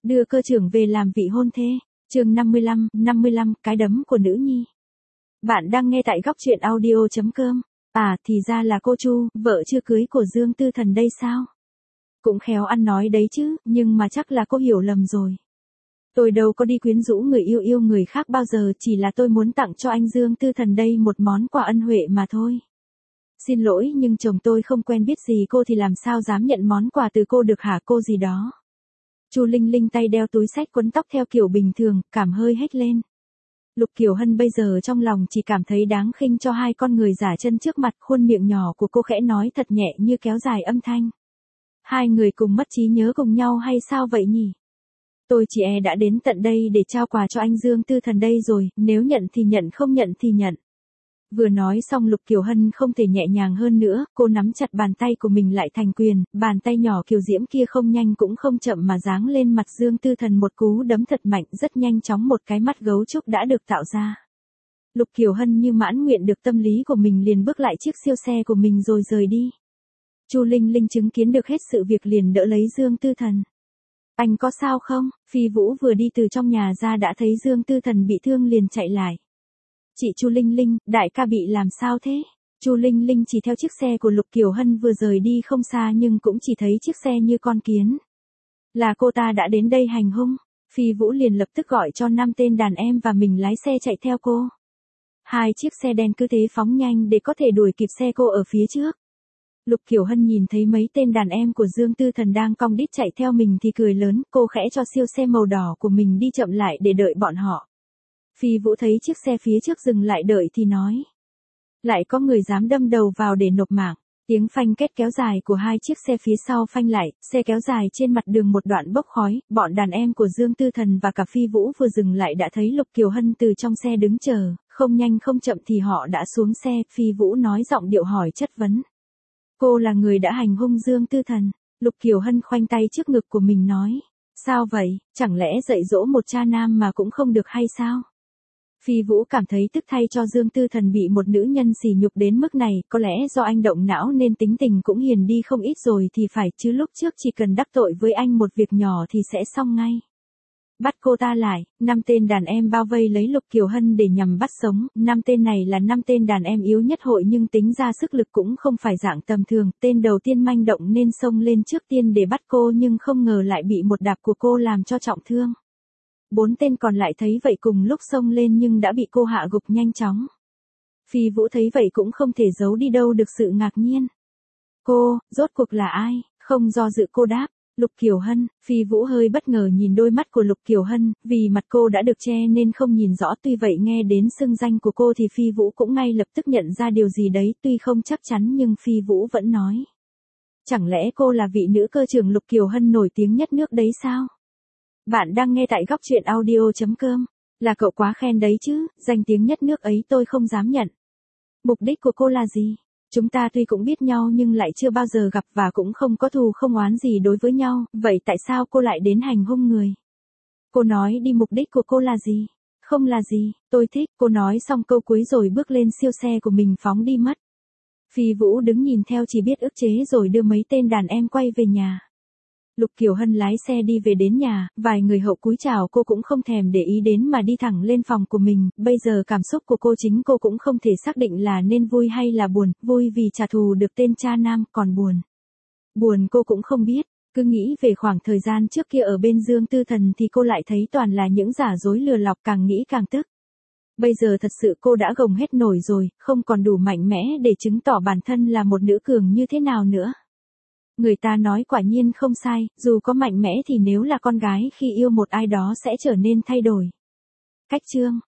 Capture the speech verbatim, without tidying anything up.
Đưa cơ trưởng về làm vị hôn thê. Chương năm mươi lăm, năm mươi lăm, cái đấm của nữ nhi. Bạn đang nghe tại góc truyện audio chấm com. À, thì ra là cô Chu, vợ chưa cưới của Dương Tư Thần đây sao? Cũng khéo ăn nói đấy chứ, nhưng mà chắc là cô hiểu lầm rồi. Tôi đâu có đi quyến rũ người yêu yêu người khác bao giờ, chỉ là tôi muốn tặng cho anh Dương Tư Thần đây một món quà ân huệ mà thôi. Xin lỗi nhưng chồng tôi không quen biết gì cô thì làm sao dám nhận món quà từ cô được hả cô gì đó. Chu Linh Linh tay đeo túi xách quấn tóc theo kiểu bình thường, cảm hơi hết lên. Lục Kiều Hân bây giờ trong lòng chỉ cảm thấy đáng khinh cho hai con người giả chân trước mặt, khuôn miệng nhỏ của cô khẽ nói thật nhẹ như kéo dài âm thanh. Hai người cùng mất trí nhớ cùng nhau hay sao vậy nhỉ? Tôi chỉ e đã đến tận đây để trao quà cho anh Dương Tư Thần đây rồi, nếu nhận thì nhận không nhận thì nhận. Vừa nói xong Lục Kiều Hân không thể nhẹ nhàng hơn nữa, cô nắm chặt bàn tay của mình lại thành quyền, bàn tay nhỏ kiều diễm kia không nhanh cũng không chậm mà giáng lên mặt Dương Tư Thần một cú đấm thật mạnh, rất nhanh chóng một cái mắt gấu trúc đã được tạo ra. Lục Kiều Hân như mãn nguyện được tâm lý của mình liền bước lại chiếc siêu xe của mình rồi rời đi. Chu Linh Linh chứng kiến được hết sự việc liền đỡ lấy Dương Tư Thần. Anh có sao không? Phi Vũ vừa đi từ trong nhà ra đã thấy Dương Tư Thần bị thương liền chạy lại. Chị Chu Linh Linh, đại ca bị làm sao thế? Chu Linh Linh chỉ theo chiếc xe của Lục Kiều Hân vừa rời đi không xa nhưng cũng chỉ thấy chiếc xe như con kiến. Là cô ta đã đến đây hành hung. Phi Vũ liền lập tức gọi cho năm tên đàn em và mình lái xe chạy theo cô. Hai chiếc xe đen cứ thế phóng nhanh để có thể đuổi kịp xe cô ở phía trước. Lục Kiều Hân nhìn thấy mấy tên đàn em của Dương Tư Thần đang cong đít chạy theo mình thì cười lớn, cô khẽ cho siêu xe màu đỏ của mình đi chậm lại để đợi bọn họ. Phi Vũ thấy chiếc xe phía trước dừng lại đợi thì nói. Lại có người dám đâm đầu vào để nộp mạng. Tiếng phanh két kéo dài của hai chiếc xe phía sau phanh lại, xe kéo dài trên mặt đường một đoạn bốc khói, bọn đàn em của Dương Tư Thần và cả Phi Vũ vừa dừng lại đã thấy Lục Kiều Hân từ trong xe đứng chờ, không nhanh không chậm thì họ đã xuống xe, Phi Vũ nói giọng điệu hỏi chất vấn. Cô là người đã hành hung Dương Tư Thần. Lục Kiều Hân khoanh tay trước ngực của mình nói. Sao vậy, chẳng lẽ dạy dỗ một cha nam mà cũng không được hay sao? Phi Vũ cảm thấy tức thay cho Dương Tư Thần bị một nữ nhân sỉ nhục đến mức này, có lẽ do anh động não nên tính tình cũng hiền đi không ít rồi thì phải, chứ lúc trước chỉ cần đắc tội với anh một việc nhỏ thì sẽ xong ngay. Bắt cô ta lại, năm tên đàn em bao vây lấy Lục Kiều Hân để nhằm bắt sống, năm tên này là năm tên đàn em yếu nhất hội nhưng tính ra sức lực cũng không phải dạng tầm thường, tên đầu tiên manh động nên xông lên trước tiên để bắt cô nhưng không ngờ lại bị một đạp của cô làm cho trọng thương. Bốn tên còn lại thấy vậy cùng lúc xông lên nhưng đã bị cô hạ gục nhanh chóng. Phi Vũ thấy vậy cũng không thể giấu đi đâu được sự ngạc nhiên. Cô, rốt cuộc là ai? Không do dự cô đáp. Lục Kiều Hân. Phi Vũ hơi bất ngờ nhìn đôi mắt của Lục Kiều Hân, vì mặt cô đã được che nên không nhìn rõ, tuy vậy nghe đến xưng danh của cô thì Phi Vũ cũng ngay lập tức nhận ra điều gì đấy, tuy không chắc chắn nhưng Phi Vũ vẫn nói. Chẳng lẽ cô là vị nữ cơ trưởng Lục Kiều Hân nổi tiếng nhất nước đấy sao? Bạn đang nghe tại góc truyện audio chấm com. Là cậu quá khen đấy chứ, danh tiếng nhất nước ấy tôi không dám nhận. Mục đích của cô là gì? Chúng ta tuy cũng biết nhau nhưng lại chưa bao giờ gặp và cũng không có thù không oán gì đối với nhau, vậy tại sao cô lại đến hành hung người? Cô nói đi, mục đích của cô là gì? Không là gì, tôi thích, cô nói xong câu cuối rồi bước lên siêu xe của mình phóng đi mất. Phi Vũ đứng nhìn theo chỉ biết ức chế rồi đưa mấy tên đàn em quay về nhà. Lục Kiều Hân lái xe đi về đến nhà, vài người hậu cúi chào cô cũng không thèm để ý đến mà đi thẳng lên phòng của mình, bây giờ cảm xúc của cô chính cô cũng không thể xác định là nên vui hay là buồn, vui vì trả thù được tên cha nam, còn buồn. Buồn cô cũng không biết, cứ nghĩ về khoảng thời gian trước kia ở bên Dương Tư Thần thì cô lại thấy toàn là những giả dối lừa lọc, càng nghĩ càng tức. Bây giờ thật sự cô đã gồng hết nổi rồi, không còn đủ mạnh mẽ để chứng tỏ bản thân là một nữ cường như thế nào nữa. Người ta nói quả nhiên không sai, dù có mạnh mẽ thì nếu là con gái khi yêu một ai đó sẽ trở nên thay đổi. Cách chương